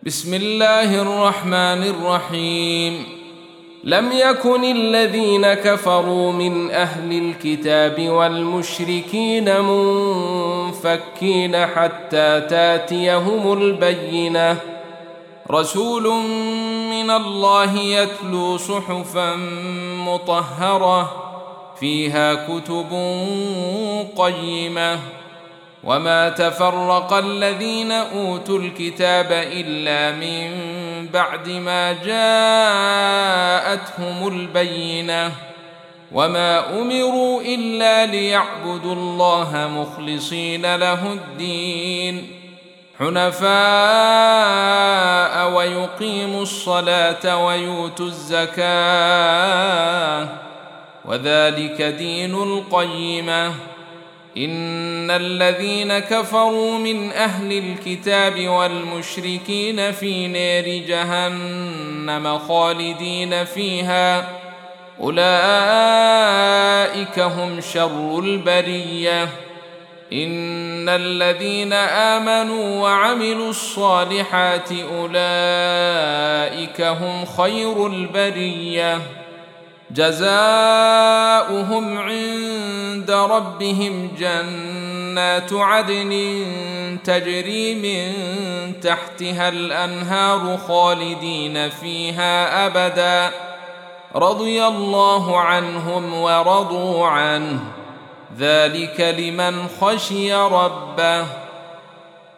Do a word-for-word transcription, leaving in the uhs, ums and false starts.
بسم الله الرحمن الرحيم. لم يكن الذين كفروا من أهل الكتاب والمشركين منفكين حتى تاتيهم البينة، رسول من الله يتلو صحفا مطهرة فيها كتب قيمة، وما تفرق الذين أوتوا الكتاب إلا من بعد ما جاءتهم البينة، وما أمروا إلا ليعبدوا الله مخلصين له الدين حنفاء ويقيموا الصلاة ويؤتوا الزكاة، وذلك دين القيمة. إن الذين كفروا من أهل الكتاب والمشركين في نار جهنم خالدين فيها، أولئك هم شر البرية. إن الذين آمنوا وعملوا الصالحات أولئك هم خير البرية، جزاؤهم عند ربهم جنات عدن تجري من تحتها الأنهار خالدين فيها أبدا، رضي الله عنهم ورضوا عنه، ذلك لمن خشي ربه.